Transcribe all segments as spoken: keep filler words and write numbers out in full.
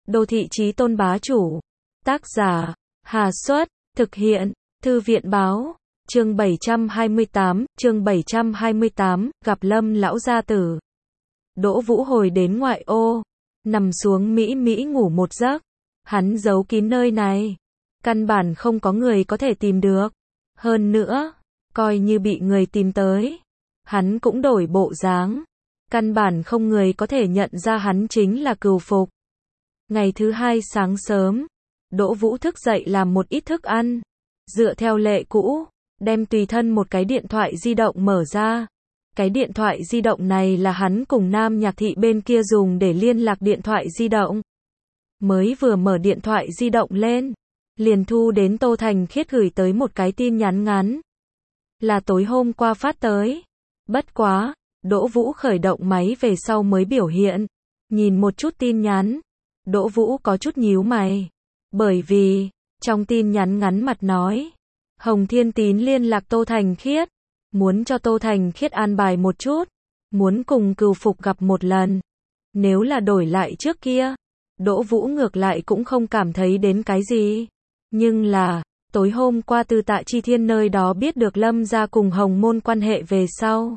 Đô thị chí tôn bá chủ. Tác giả, Hà Xuất, thực hiện, Thư viện báo. Chương bảy trăm hai mươi tám, chương bảy trăm hai mươi tám, gặp Lâm lão gia tử. Đỗ Vũ hồi đến ngoại ô, nằm xuống mỹ mỹ ngủ một giấc. Hắn giấu kín nơi này, căn bản không có người có thể tìm được. Hơn nữa, coi như bị người tìm tới, hắn cũng đổi bộ dáng, căn bản không người có thể nhận ra hắn chính là Cửu Phục. Ngày thứ hai sáng sớm, Đỗ Vũ thức dậy làm một ít thức ăn, dựa theo lệ cũ, đem tùy thân một cái điện thoại di động mở ra. Cái điện thoại di động này là hắn cùng Nam Nhạc Thị bên kia dùng để liên lạc điện thoại di động. Mới vừa mở điện thoại di động lên, liền thu đến Tô Thành Khiết gửi tới một cái tin nhắn ngắn. Là tối hôm qua phát tới. Bất quá, Đỗ Vũ khởi động máy về sau mới biểu hiện. Nhìn một chút tin nhắn, Đỗ Vũ có chút nhíu mày. Bởi vì, trong tin nhắn ngắn mặt nói, Hồng Thiên Tín liên lạc Tô Thành Khiết, muốn cho Tô Thành Khiết an bài một chút, muốn cùng Cửu Phục gặp một lần. Nếu là đổi lại trước kia, Đỗ Vũ ngược lại cũng không cảm thấy đến cái gì. Nhưng là, tối hôm qua từ Tạ Chi Thiên nơi đó biết được Lâm gia cùng Hồng Môn quan hệ về sau,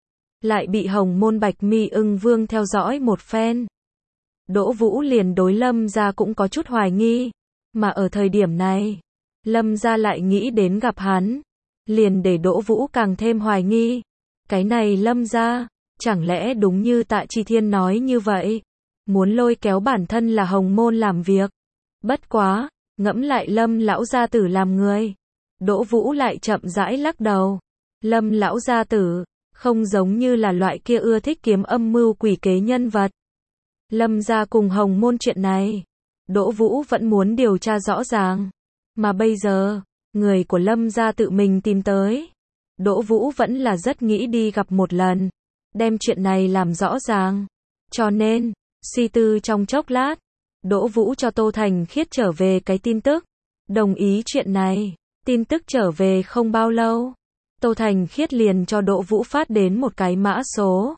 lại bị Hồng Môn Bạch Mi Ưng Vương theo dõi một phen. Đỗ Vũ liền đối Lâm gia cũng có chút hoài nghi, mà ở thời điểm này, Lâm gia lại nghĩ đến gặp hắn, liền để Đỗ Vũ càng thêm hoài nghi. Cái này Lâm gia, chẳng lẽ đúng như Tạ Chi Thiên nói như vậy, muốn lôi kéo bản thân là Hồng Môn làm việc. Bất quá, ngẫm lại Lâm lão gia tử làm người, Đỗ Vũ lại chậm rãi lắc đầu. Lâm lão gia tử, không giống như là loại kia ưa thích kiếm âm mưu quỷ kế nhân vật. Lâm gia cùng Hồng Môn chuyện này, Đỗ Vũ vẫn muốn điều tra rõ ràng. Mà bây giờ, người của Lâm gia tự mình tìm tới. Đỗ Vũ vẫn là rất nghĩ đi gặp một lần, đem chuyện này làm rõ ràng. Cho nên, suy tư trong chốc lát, Đỗ Vũ cho Tô Thành Khiết trở về cái tin tức, đồng ý chuyện này. Tin tức trở về không bao lâu, Tô Thành Khiết liền cho Đỗ Vũ phát đến một cái mã số,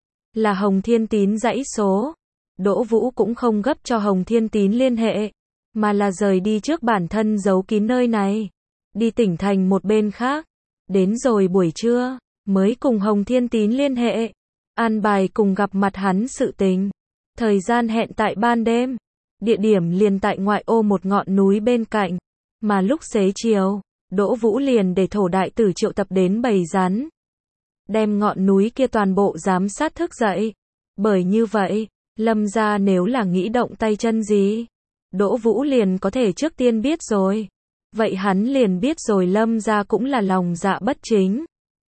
là Hồng Thiên Tín dãy số. Đỗ Vũ cũng không gấp cho Hồng Thiên Tín liên hệ, mà là rời đi trước bản thân giấu kín nơi này, đi tỉnh thành một bên khác. Đến rồi buổi trưa, mới cùng Hồng Thiên Tín liên hệ, an bài cùng gặp mặt hắn sự tình. Thời gian hẹn tại ban đêm, địa điểm liền tại ngoại ô một ngọn núi bên cạnh. Mà lúc xế chiều, Đỗ Vũ liền để Thổ đại tử triệu tập đến bầy rắn, đem ngọn núi kia toàn bộ giám sát thức dậy. Bởi như vậy, Lâm gia nếu là nghĩ động tay chân gì, Đỗ Vũ liền có thể trước tiên biết rồi. Vậy hắn liền biết rồi Lâm gia cũng là lòng dạ bất chính.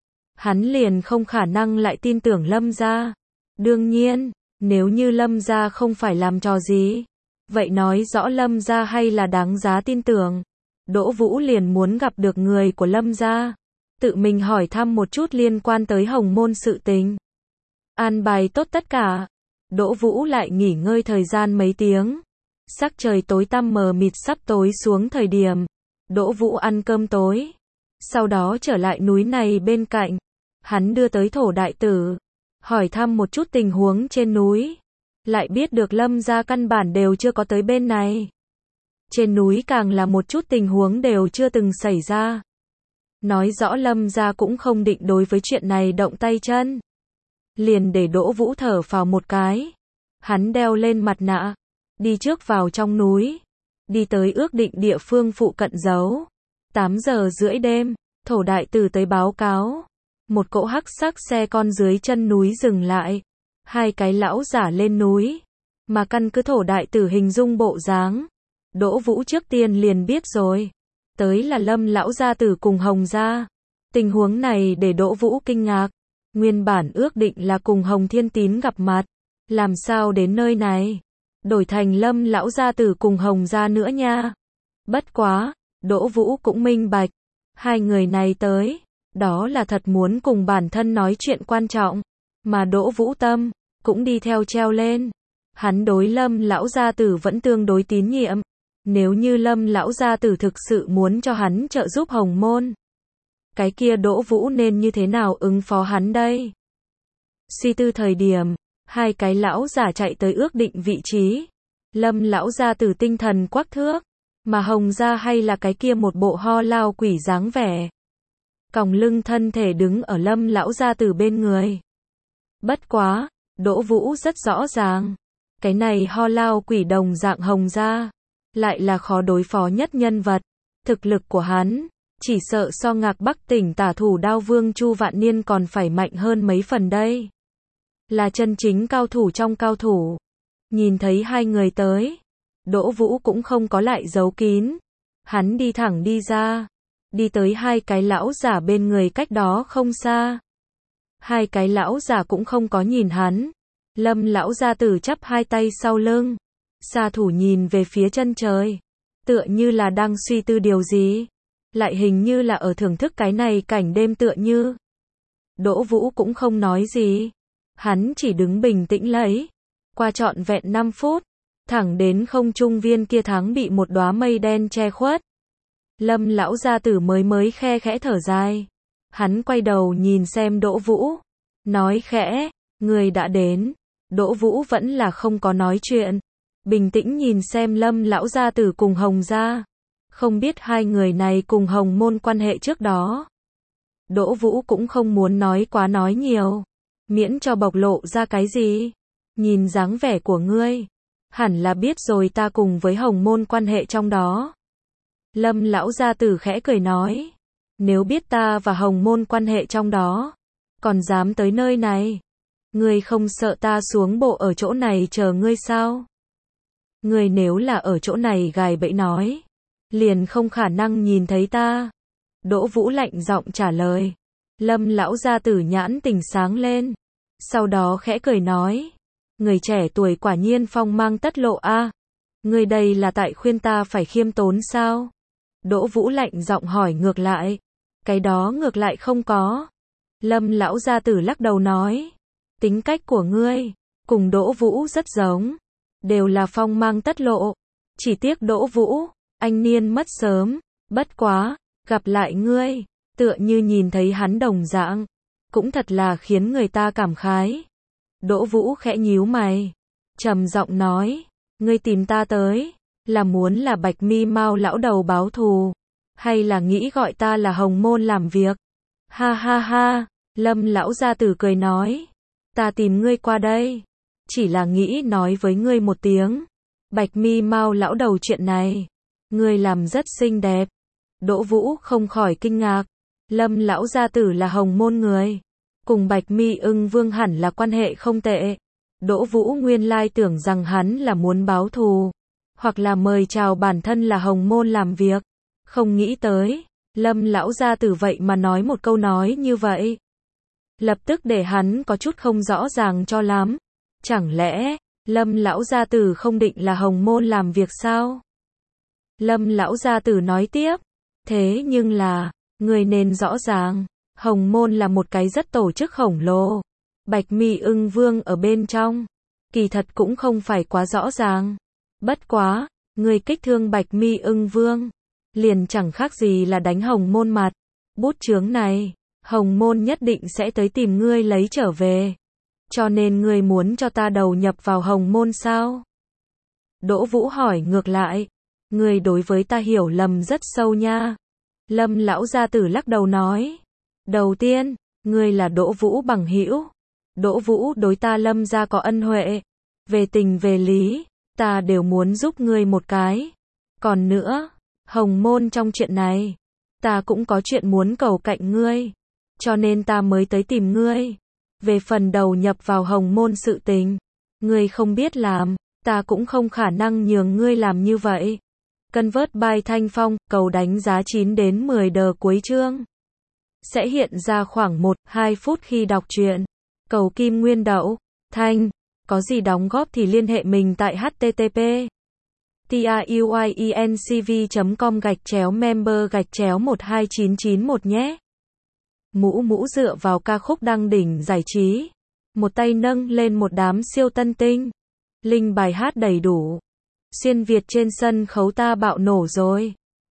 Hắn liền không khả năng lại tin tưởng Lâm gia. Đương nhiên, nếu như Lâm gia không phải làm trò gì, vậy nói rõ Lâm gia hay là đáng giá tin tưởng. Đỗ Vũ liền muốn gặp được người của Lâm gia, tự mình hỏi thăm một chút liên quan tới Hồng Môn sự tình. An bài tốt tất cả, Đỗ Vũ lại nghỉ ngơi thời gian mấy tiếng. Sắc trời tối tăm mờ mịt sắp tối xuống thời điểm, Đỗ Vũ ăn cơm tối, sau đó trở lại núi này bên cạnh. Hắn đưa tới Thổ đại tử, hỏi thăm một chút tình huống trên núi, lại biết được Lâm gia căn bản đều chưa có tới bên này. Trên núi càng là một chút tình huống đều chưa từng xảy ra. Nói rõ Lâm gia cũng không định đối với chuyện này động tay chân. Liền để Đỗ Vũ thở phào một cái. Hắn đeo lên mặt nạ, đi trước vào trong núi, đi tới ước định địa phương phụ cận giấu. tám giờ rưỡi đêm, Thổ đại tử tới báo cáo. Một cỗ hắc sắc xe con dưới chân núi dừng lại. Hai cái lão giả lên núi. Mà căn cứ Thổ đại tử hình dung bộ dáng, Đỗ Vũ trước tiên liền biết rồi. Tới là Lâm lão gia tử cùng Hồng gia. Tình huống này để Đỗ Vũ kinh ngạc. Nguyên bản ước định là cùng Hồng Thiên Tín gặp mặt, làm sao đến nơi này đổi thành Lâm lão gia tử cùng Hồng gia nữa nha. Bất quá, Đỗ Vũ cũng minh bạch, hai người này tới, đó là thật muốn cùng bản thân nói chuyện quan trọng. Mà Đỗ Vũ tâm cũng đi theo treo lên. Hắn đối Lâm lão gia tử vẫn tương đối tín nhiệm. Nếu như Lâm lão gia tử thực sự muốn cho hắn trợ giúp Hồng Môn, cái kia Đỗ Vũ nên như thế nào ứng phó hắn đây? Suy tư thời điểm, hai cái lão giả chạy tới ước định vị trí. Lâm lão gia tử tinh thần quắc thước, mà Hồng gia hay là cái kia một bộ ho lao quỷ dáng vẻ. Còng lưng thân thể đứng ở Lâm lão gia tử bên người. Bất quá, Đỗ Vũ rất rõ ràng, cái này ho lao quỷ đồng dạng Hồng gia, lại là khó đối phó nhất nhân vật. Thực lực của hắn, chỉ sợ so Ngạc Bắc tỉnh tả thủ đao vương Chu Vạn Niên còn phải mạnh hơn mấy phần đây. Là chân chính cao thủ trong cao thủ. Nhìn thấy hai người tới, Đỗ Vũ cũng không có lại giấu kín. Hắn đi thẳng đi ra, đi tới hai cái lão giả bên người cách đó không xa. Hai cái lão giả cũng không có nhìn hắn. Lâm lão gia tử chắp hai tay sau lưng, xa thủ nhìn về phía chân trời, tựa như là đang suy tư điều gì, lại hình như là ở thưởng thức cái này cảnh đêm tựa như. Đỗ Vũ cũng không nói gì, hắn chỉ đứng bình tĩnh lấy. Qua trọn vẹn năm phút, thẳng đến không trung viên kia tháng bị một đóa mây đen che khuất. Lâm lão gia tử mới mới khe khẽ thở dài. Hắn quay đầu nhìn xem Đỗ Vũ, nói khẽ, người đã đến. Đỗ Vũ vẫn là không có nói chuyện, bình tĩnh nhìn xem Lâm lão gia tử cùng Hồng gia. Không biết hai người này cùng Hồng môn quan hệ trước đó. Đỗ Vũ cũng không muốn nói quá nói nhiều, miễn cho bộc lộ ra cái gì. Nhìn dáng vẻ của ngươi, hẳn là biết rồi ta cùng với Hồng môn quan hệ trong đó. Lâm lão gia tử khẽ cười nói, nếu biết ta và Hồng môn quan hệ trong đó, còn dám tới nơi này, ngươi không sợ ta xuống bộ ở chỗ này chờ ngươi sao? Ngươi nếu là ở chỗ này gài bẫy nói, liền không khả năng nhìn thấy ta. Đỗ Vũ lạnh giọng trả lời. Lâm lão gia tử nhãn tình sáng lên, sau đó khẽ cười nói, người trẻ tuổi quả nhiên phong mang tất lộ a. À. Ngươi đây là tại khuyên ta phải khiêm tốn sao? Đỗ Vũ lạnh giọng hỏi ngược lại. Cái đó ngược lại không có. Lâm lão gia tử lắc đầu nói, tính cách của ngươi cùng Đỗ Vũ rất giống, đều là phong mang tất lộ, chỉ tiếc Đỗ Vũ, anh niên mất sớm, bất quá, gặp lại ngươi, tựa như nhìn thấy hắn đồng dạng, cũng thật là khiến người ta cảm khái. Đỗ Vũ khẽ nhíu mày, trầm giọng nói, ngươi tìm ta tới, là muốn là Bạch Mi Mao lão đầu báo thù, hay là nghĩ gọi ta là Hồng môn làm việc? Ha ha ha, Lâm lão gia tử cười nói, ta tìm ngươi qua đây, chỉ là nghĩ nói với ngươi một tiếng, Bạch Mi Mao lão đầu chuyện này, ngươi làm rất xinh đẹp. Đỗ Vũ không khỏi kinh ngạc, Lâm lão gia tử là Hồng môn người, cùng Bạch Mi Ưng Vương hẳn là quan hệ không tệ. Đỗ Vũ nguyên lai tưởng rằng hắn là muốn báo thù, hoặc là mời chào bản thân là Hồng môn làm việc, không nghĩ tới, Lâm lão gia tử vậy mà nói một câu nói như vậy. Lập tức để hắn có chút không rõ ràng cho lắm. Chẳng lẽ, Lâm lão gia tử không định là Hồng môn làm việc sao? Lâm lão gia tử nói tiếp, thế nhưng là, người nên rõ ràng, Hồng môn là một cái rất tổ chức khổng lồ. Bạch Mi Ưng Vương ở bên trong, kỳ thật cũng không phải quá rõ ràng. Bất quá, người kích thương Bạch Mi Ưng Vương, liền chẳng khác gì là đánh Hồng môn mặt. Bút chướng này, Hồng môn nhất định sẽ tới tìm ngươi lấy trở về. Cho nên ngươi muốn cho ta đầu nhập vào Hồng môn sao? Đỗ Vũ hỏi ngược lại, ngươi đối với ta hiểu lầm rất sâu nha. Lâm lão gia tử lắc đầu nói, đầu tiên, ngươi là Đỗ Vũ bằng hữu. Đỗ Vũ đối ta Lâm gia có ân huệ, về tình về lý, ta đều muốn giúp ngươi một cái. Còn nữa, Hồng môn trong chuyện này, ta cũng có chuyện muốn cầu cạnh ngươi, cho nên ta mới tới tìm ngươi. Về phần đầu nhập vào Hồng môn sự tình, ngươi không biết làm, ta cũng không khả năng nhường ngươi làm như vậy. Convert by Thanh Phong, cầu đánh giá chín đến mười đờ cuối chương. Sẽ hiện ra khoảng một đến hai phút khi đọc truyện. Cầu Kim Nguyên Đậu, Thanh, có gì đóng góp thì liên hệ mình tại h t t p truyencv chấm com gạch chéo member gạch chéo một hai chín chín một nhé. Mũ mũ dựa vào ca khúc đăng đỉnh giải trí, một tay nâng lên một đám siêu tân tinh. Link bài hát đầy đủ. Xuyên Việt trên sân khấu ta bạo nổ rồi.